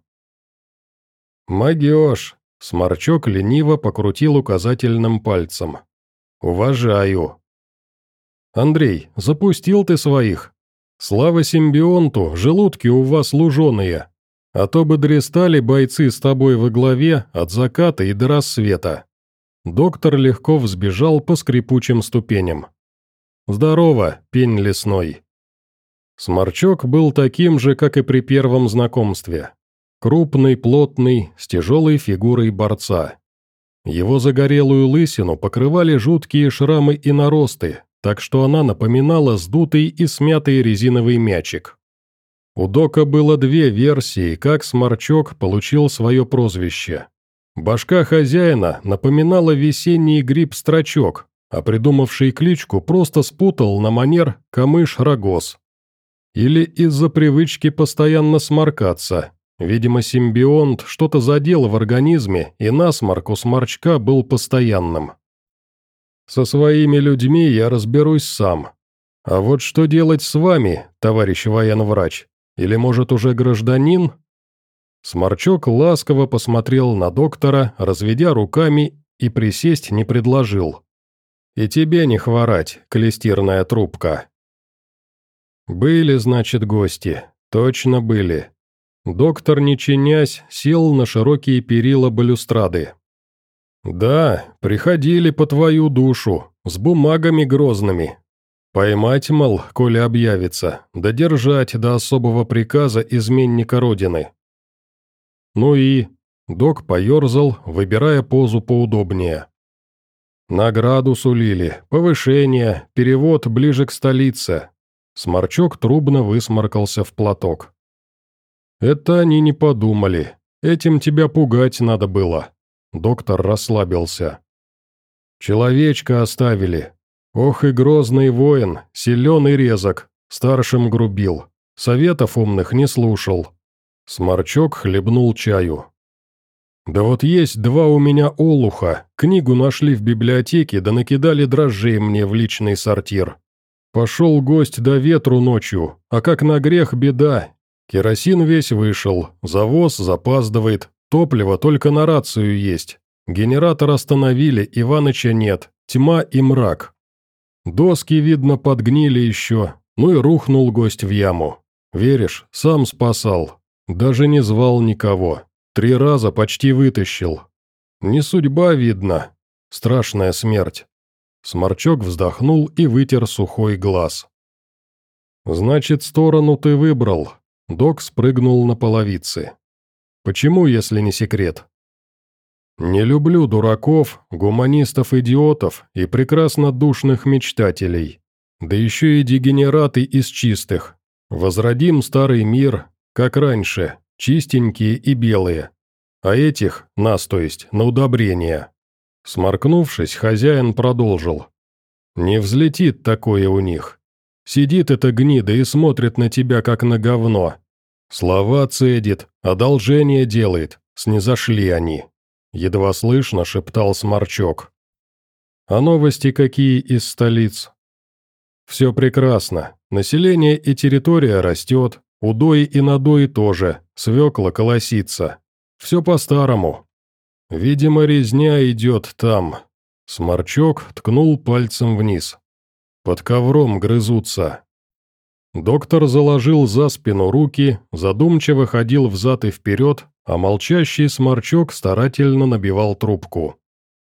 [SPEAKER 1] «Могешь», — Сморчок лениво покрутил указательным пальцем. «Уважаю». «Андрей, запустил ты своих. Слава симбионту, желудки у вас луженые. А то бы дрестали бойцы с тобой во главе от заката и до рассвета». Доктор легко взбежал по скрипучим ступеням. «Здорово, пень лесной». Сморчок был таким же, как и при первом знакомстве. Крупный, плотный, с тяжелой фигурой борца. Его загорелую лысину покрывали жуткие шрамы и наросты, так что она напоминала сдутый и смятый резиновый мячик. У Дока было две версии, как Сморчок получил свое прозвище. Башка хозяина напоминала весенний гриб-строчок, а придумавший кличку просто спутал на манер камыш-рогоз. Или из-за привычки постоянно сморкаться. Видимо, симбионт что-то задел в организме, и насморк у Сморчка был постоянным. «Со своими людьми я разберусь сам. А вот что делать с вами, товарищ военврач? Или, может, уже гражданин?» Сморчок ласково посмотрел на доктора, разведя руками, и присесть не предложил. «И тебе не хворать, клестирная трубка». Были, значит, гости. Точно были. Доктор, не чинясь, сел на широкие перила балюстрады. «Да, приходили по твою душу, с бумагами грозными. Поймать, мол, коли объявится, да держать до особого приказа изменника Родины». «Ну и...» — док поерзал, выбирая позу поудобнее. «Награду сулили, повышение, перевод ближе к столице». Сморчок трубно высморкался в платок. «Это они не подумали. Этим тебя пугать надо было». Доктор расслабился. «Человечка оставили. Ох и грозный воин, силен и резок, старшим грубил, советов умных не слушал». Сморчок хлебнул чаю. «Да вот есть два у меня олуха, книгу нашли в библиотеке, да накидали дрожжей мне в личный сортир. Пошел гость до ветру ночью, а как на грех беда. Керосин весь вышел, завоз запаздывает, топливо только на рацию есть. Генератор остановили, Иваныча нет, тьма и мрак. Доски, видно, подгнили еще, ну и рухнул гость в яму. Веришь, сам спасал. Даже не звал никого. Три раза почти вытащил. Не судьба, видно. Страшная смерть». Сморчок вздохнул и вытер сухой глаз. «Значит, сторону ты выбрал». Док спрыгнул на половицы. «Почему, если не секрет?» «Не люблю дураков, гуманистов-идиотов и прекрасно душных мечтателей. Да еще и дегенераты из чистых. Возродим старый мир, как раньше, чистенькие и белые. А этих, нас то есть, на удобрение». Сморкнувшись, хозяин продолжил. «Не взлетит такое у них. Сидит эта гнида и смотрит на тебя, как на говно. Слова цедит, одолжение делает, снизошли они». Едва слышно шептал Сморчок. «А новости какие из столиц?» «Все прекрасно. Население и территория растет, удои и надои тоже, свекла колосится. Все по-старому. Видимо, резня идет там». Сморчок ткнул пальцем вниз. «Под ковром грызутся». Доктор заложил за спину руки, задумчиво ходил взад и вперед, а молчащий Сморчок старательно набивал трубку.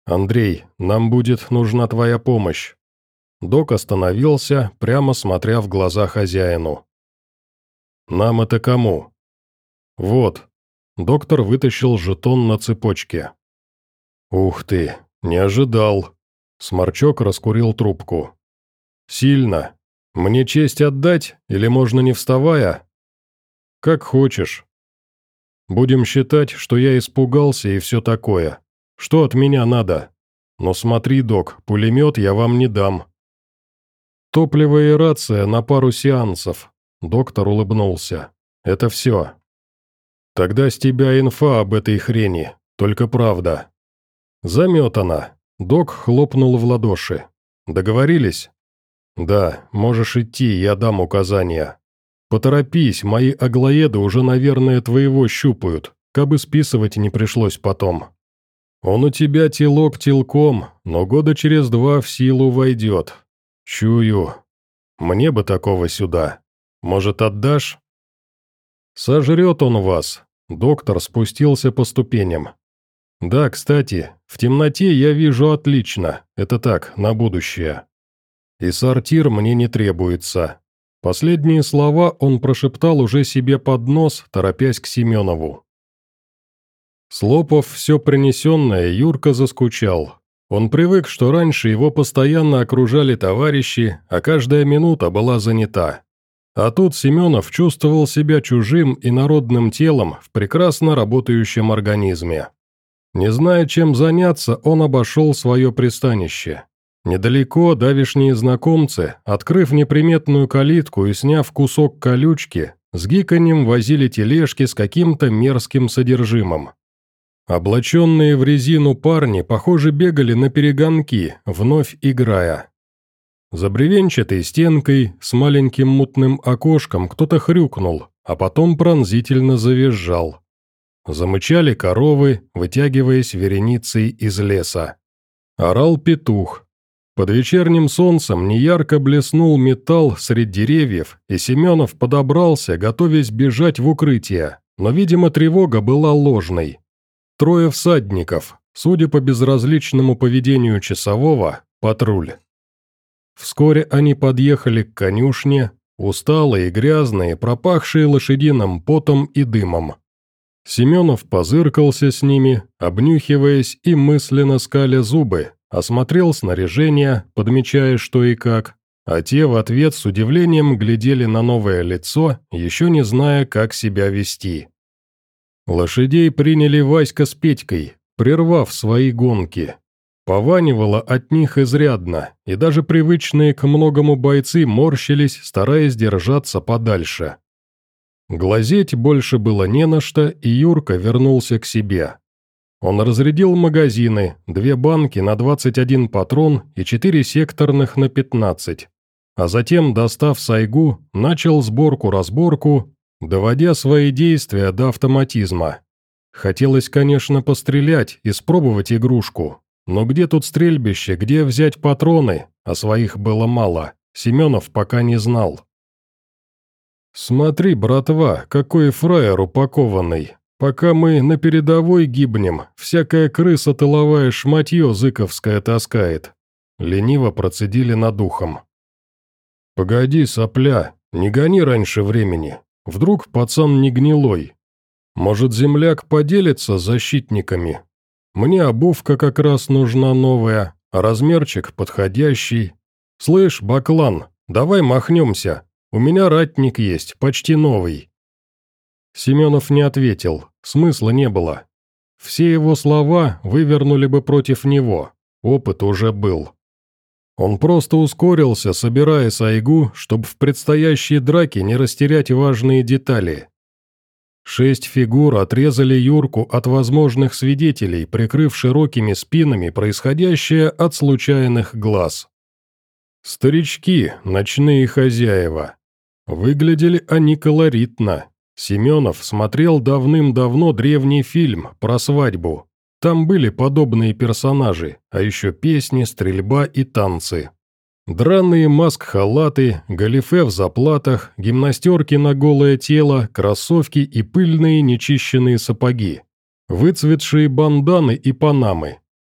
[SPEAKER 1] «Андрей, нам будет нужна твоя помощь». Док остановился, прямо смотря в глаза хозяину. «Нам это кому?» «Вот». Доктор вытащил жетон на цепочке. «Ух ты, не ожидал». Сморчок раскурил трубку. «Сильно. Мне честь отдать, или можно не вставая?» «Как хочешь. Будем считать, что я испугался и все такое. Что от меня надо? Но смотри, док, пулемет я вам не дам». «Топливо и рация на пару сеансов», — доктор улыбнулся. «Это все». «Тогда с тебя инфа об этой хрени, только правда». «Заметана», — док хлопнул в ладоши. «Договорились?» «Да, можешь идти, я дам указания. Поторопись, мои аглоеды уже, наверное, твоего щупают, кабы списывать не пришлось потом. Он у тебя телок телком, но года через два в силу войдет. Чую. Мне бы такого сюда. Может, отдашь?» «Сожрет он вас», — доктор спустился по ступеням. «Да, кстати, в темноте я вижу отлично, это так, на будущее. И сортир мне не требуется». Последние слова он прошептал уже себе под нос, торопясь к Семенову. Слопав все принесенное, Юрка заскучал. Он привык, что раньше его постоянно окружали товарищи, а каждая минута была занята. А тут Семенов чувствовал себя чужим и народным телом в прекрасно работающем организме. Не зная, чем заняться, он обошел свое пристанище. Недалеко давишние знакомцы, открыв неприметную калитку и сняв кусок колючки, с гиканьем возили тележки с каким-то мерзким содержимым. Облаченные в резину парни, похоже, бегали на перегонки, вновь играя. За бревенчатой стенкой с маленьким мутным окошком кто-то хрюкнул, а потом пронзительно завизжал. Замычали коровы, вытягиваясь вереницей из леса. Орал петух. Под вечерним солнцем неярко блеснул металл средь деревьев, и Семенов подобрался, готовясь бежать в укрытие, но, видимо, тревога была ложной. Трое всадников, судя по безразличному поведению часового, патруль. Вскоре они подъехали к конюшне, усталые, грязные, пропахшие лошадиным потом и дымом. Семенов позыркался с ними, обнюхиваясь и мысленно скаля зубы, осмотрел снаряжение, подмечая что и как, а те в ответ с удивлением глядели на новое лицо, еще не зная, как себя вести. Лошадей приняли Васька с Петькой, прервав свои гонки. Пованивало от них изрядно, и даже привычные к многому бойцы морщились, стараясь держаться подальше. Глазеть больше было не на что, и Юрка вернулся к себе. Он разрядил магазины, две банки на двадцать один патрон и четыре секторных на пятнадцать, а затем, достав сайгу, начал сборку-разборку, доводя свои действия до автоматизма. Хотелось, конечно, пострелять, испробовать игрушку, но где тут стрельбище, где взять патроны, а своих было мало, Семенов пока не знал. «Смотри, братва, какой фраер упакованный. Пока мы на передовой гибнем, всякая крыса тыловая шматье зыковское таскает». Лениво процедили над ухом. «Погоди, сопля, не гони раньше времени. Вдруг пацан не гнилой. Может, земляк поделится с защитниками? Мне обувка как раз нужна новая, а размерчик подходящий. Слышь, баклан, давай махнемся. У меня ратник есть, почти новый». Семенов не ответил, смысла не было. Все его слова вывернули бы против него, опыт уже был. Он просто ускорился, собирая сайгу, чтобы в предстоящей драке не растерять важные детали. Шесть фигур отрезали Юрку от возможных свидетелей, прикрыв широкими спинами происходящее от случайных глаз. Старички, ночные хозяева. Выглядели они колоритно. Семенов смотрел давным-давно древний фильм про свадьбу. Там были подобные персонажи, а еще песни, стрельба и танцы. Драные маск-халаты, галифе в заплатах, гимнастерки на голое тело, кроссовки и пыльные нечищенные сапоги. Выцветшие банданы и панамы.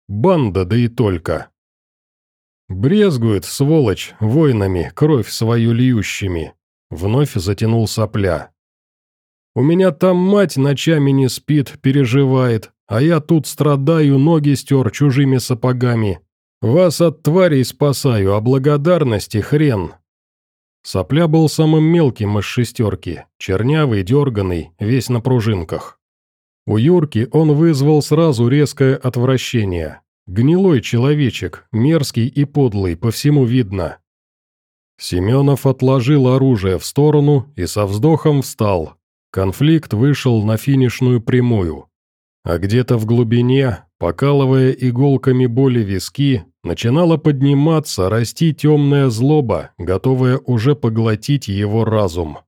[SPEAKER 1] Банда, да и только. Брезгует, сволочь, воинами, кровь свою льющими. Вновь затянул сопля. У меня там мать ночами не спит, переживает, а я тут страдаю, ноги стер чужими сапогами. Вас от тварей спасаю, а благодарности хрен. Сопля был самым мелким из шестерки, чернявый, дерганый, весь на пружинках. У Юрки он вызвал сразу резкое отвращение. Гнилой человечек, мерзкий и подлый, по всему видно. Семенов отложил оружие в сторону и со вздохом встал. Конфликт вышел на финишную прямую. А где-то в глубине, покалывая иголками боли виски, начинала подниматься, расти темная злоба, готовая уже поглотить его разум.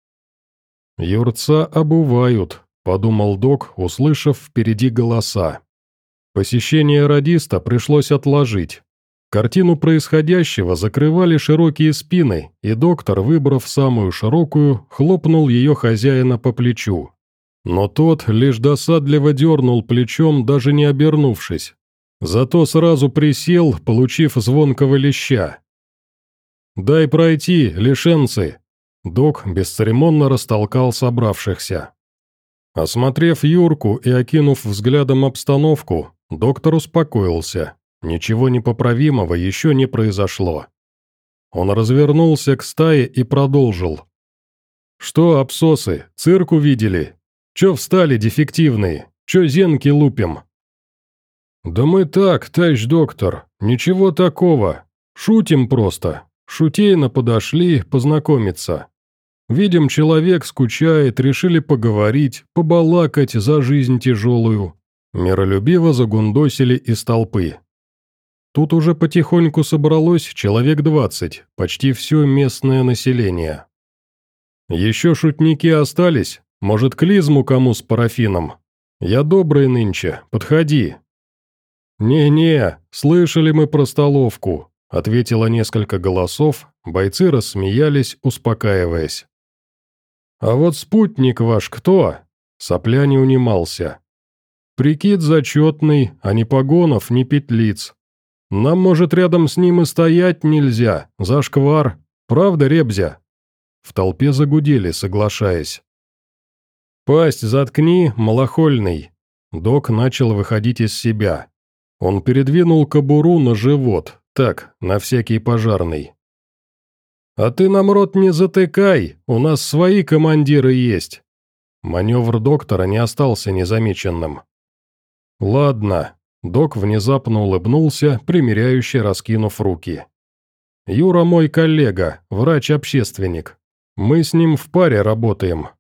[SPEAKER 1] «Юрца обувают», — подумал док, услышав впереди голоса. Посещение радиста пришлось отложить. Картину происходящего закрывали широкие спины, и доктор, выбрав самую широкую, хлопнул ее хозяина по плечу. Но тот лишь досадливо дернул плечом, даже не обернувшись. Зато сразу присел, получив звонкого леща. «Дай пройти, лишенцы!» Док бесцеремонно растолкал собравшихся. Осмотрев Юрку и окинув взглядом обстановку, доктор успокоился. Ничего непоправимого еще не произошло. Он развернулся к стае и продолжил. «Что, абсосы, цирк увидели? Че встали, дефективные? Че зенки лупим?» «Да мы так, товарищ доктор, ничего такого. Шутим просто. Шутейно подошли познакомиться. Видим, человек скучает, решили поговорить, побалакать за жизнь тяжелую». Миролюбиво загундосили из толпы. Тут уже потихоньку собралось человек двадцать, почти все местное население. «Еще шутники остались? Может, клизму кому с парафином? Я добрый нынче, подходи». «Не-не, слышали мы про столовку», — ответило несколько голосов, бойцы рассмеялись, успокаиваясь. «А вот спутник ваш кто?» — сопля не унимался. «Прикид зачетный, а ни погонов, ни петлиц. Нам, может, рядом с ним и стоять нельзя, зашквар. Правда, Ребзя?» В толпе загудели, соглашаясь. «Пасть заткни, малохольный!» Док начал выходить из себя. Он передвинул кобуру на живот, так, на всякий пожарный. «А ты нам рот не затыкай, у нас свои командиры есть!» Маневр доктора не остался незамеченным. «Ладно», — док внезапно улыбнулся, примиряюще раскинув руки. «Юра мой коллега, врач-общественник. Мы с ним в паре работаем».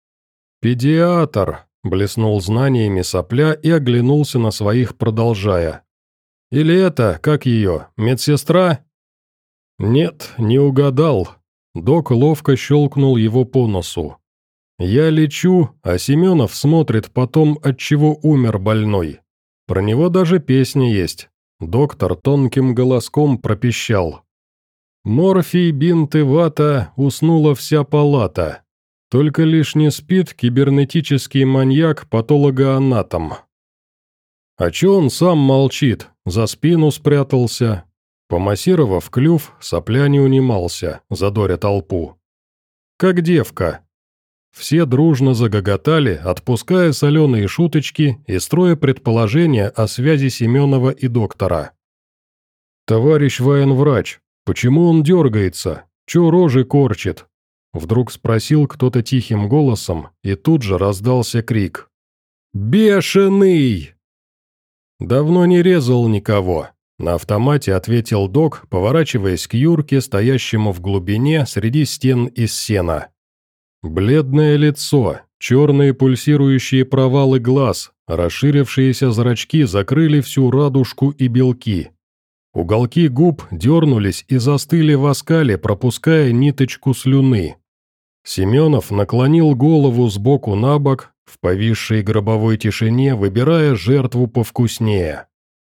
[SPEAKER 1] «Педиатр», — блеснул знаниями сопля и оглянулся на своих, продолжая. «Или это, как ее, медсестра?» «Нет, не угадал». Док ловко щелкнул его по носу. «Я лечу, а Семенов смотрит потом, от чего умер больной. Про него даже песня есть». Доктор тонким голоском пропищал. «Морфий, бинты, вата, уснула вся палата. Только лишь не спит кибернетический маньяк-патологоанатом». «А чё он сам молчит? За спину спрятался?» Помассировав клюв, сопля не унимался, задоря толпу. «Как девка». Все дружно загоготали, отпуская соленые шуточки и строя предположения о связи Семенова и доктора. «Товарищ военврач, почему он дергается? Чё рожи корчит?» Вдруг спросил кто-то тихим голосом, и тут же раздался крик. «Бешеный!» «Давно не резал никого», — на автомате ответил док, поворачиваясь к Юрке, стоящему в глубине среди стен из сена. Бледное лицо, черные пульсирующие провалы глаз, расширившиеся зрачки закрыли всю радужку и белки. Уголки губ дернулись и застыли в оскале, пропуская ниточку слюны. Семенов наклонил голову сбоку на бок, в повисшей гробовой тишине, выбирая жертву повкуснее.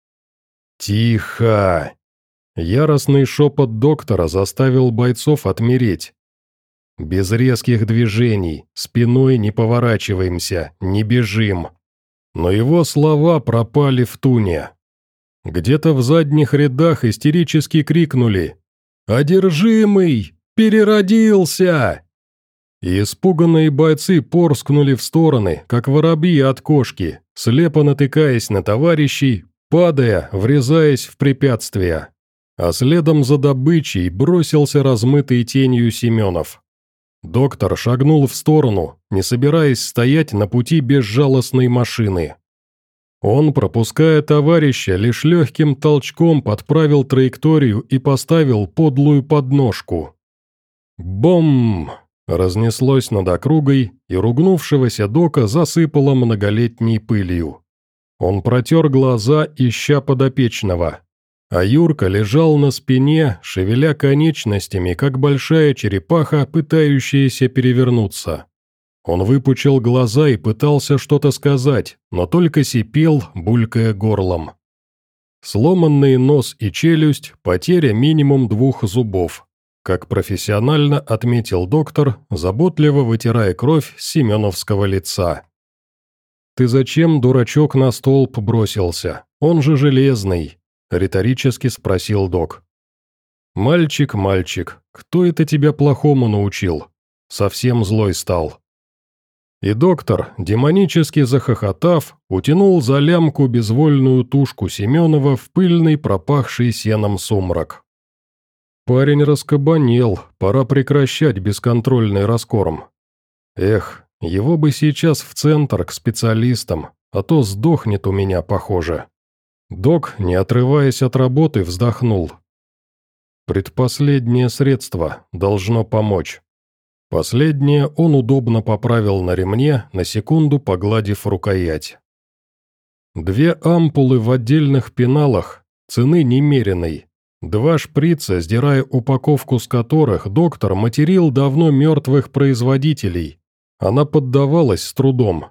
[SPEAKER 1] «Тихо!» Яростный шепот доктора заставил бойцов отмереть. «Без резких движений, спиной не поворачиваемся, не бежим». Но его слова пропали в туне. Где-то в задних рядах истерически крикнули: «Одержимый! Переродился!» И испуганные бойцы порскнули в стороны, как воробьи от кошки, слепо натыкаясь на товарищей, падая, врезаясь в препятствия. А следом за добычей бросился размытый тенью Семенов. Доктор шагнул в сторону, не собираясь стоять на пути безжалостной машины. Он, пропуская товарища, лишь легким толчком подправил траекторию и поставил подлую подножку. Бом! Разнеслось над округой, и ругнувшегося Дока засыпало многолетней пылью. Он протер глаза, ища подопечного. А Юрка лежал на спине, шевеля конечностями, как большая черепаха, пытающаяся перевернуться. Он выпучил глаза и пытался что-то сказать, но только сипел, булькая горлом. Сломанный нос и челюсть, потеря минимум двух зубов. Как профессионально отметил доктор, заботливо вытирая кровь с семеновского лица. «Ты зачем, дурачок, на столб бросился? Он же железный», — риторически спросил док. «Мальчик, мальчик, кто это тебя плохому научил? Совсем злой стал». И доктор, демонически захохотав, утянул за лямку безвольную тушку Семенова в пыльный, пропахший сеном сумрак. Парень раскабанел, пора прекращать бесконтрольный раскорм. Эх, его бы сейчас в центр к специалистам, а то сдохнет у меня, похоже. Док, не отрываясь от работы, вздохнул. Предпоследнее средство должно помочь. Последнее он удобно поправил на ремне, на секунду погладив рукоять. Две ампулы в отдельных пеналах, цены немеренной. Два шприца, сдирая упаковку с которых, доктор материл давно мертвых производителей. Она поддавалась с трудом.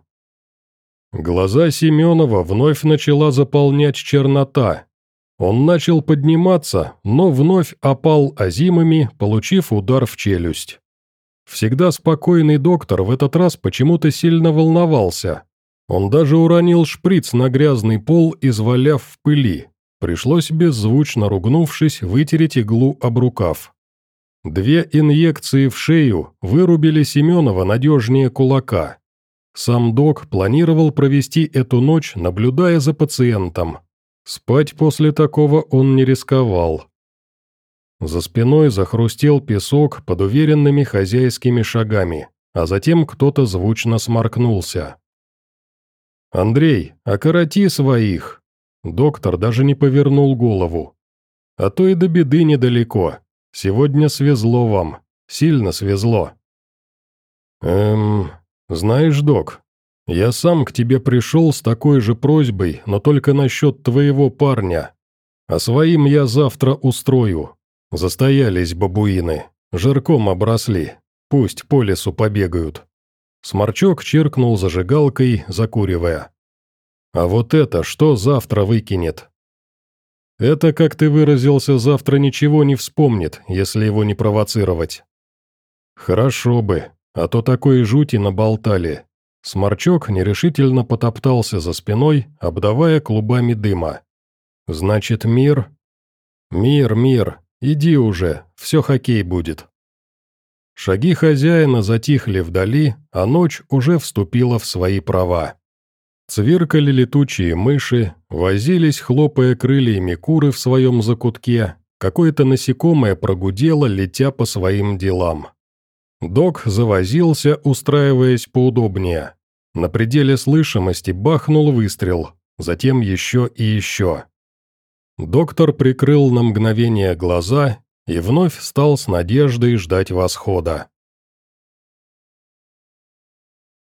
[SPEAKER 1] Глаза Семенова вновь начала заполнять чернота. Он начал подниматься, но вновь опал озимыми, получив удар в челюсть. Всегда спокойный доктор в этот раз почему-то сильно волновался. Он даже уронил шприц на грязный пол, изваляв в пыли. Пришлось, беззвучно ругнувшись, вытереть иглу об рукав. Две инъекции в шею вырубили Семенова надежнее кулака. Сам док планировал провести эту ночь, наблюдая за пациентом. Спать после такого он не рисковал. За спиной захрустел песок под уверенными хозяйскими шагами, а затем кто-то звучно сморкнулся. «Андрей, окороти своих!» Доктор даже не повернул голову. «А то и до беды недалеко. Сегодня свезло вам. Сильно свезло». «Эм, знаешь, док, я сам к тебе пришел с такой же просьбой, но только насчет твоего парня. А своим я завтра устрою. Застоялись бабуины, жирком обросли, пусть по лесу побегают». Сморчок чиркнул зажигалкой, закуривая. «А вот это что завтра выкинет?» «Это, как ты выразился, завтра ничего не вспомнит, если его не провоцировать». «Хорошо бы, а то такой жути наболтали». Сморчок нерешительно потоптался за спиной, обдавая клубами дыма. «Значит, мир?» «Мир, мир, иди уже, все хоккей будет». Шаги хозяина затихли вдали, а ночь уже вступила в свои права. Цвиркали летучие мыши, возились, хлопая крыльями куры в своем закутке, какое-то насекомое прогудело, летя по своим делам. Док завозился, устраиваясь поудобнее. На пределе слышимости бахнул выстрел, затем еще и еще. Доктор прикрыл на мгновение глаза и вновь стал с надеждой ждать восхода.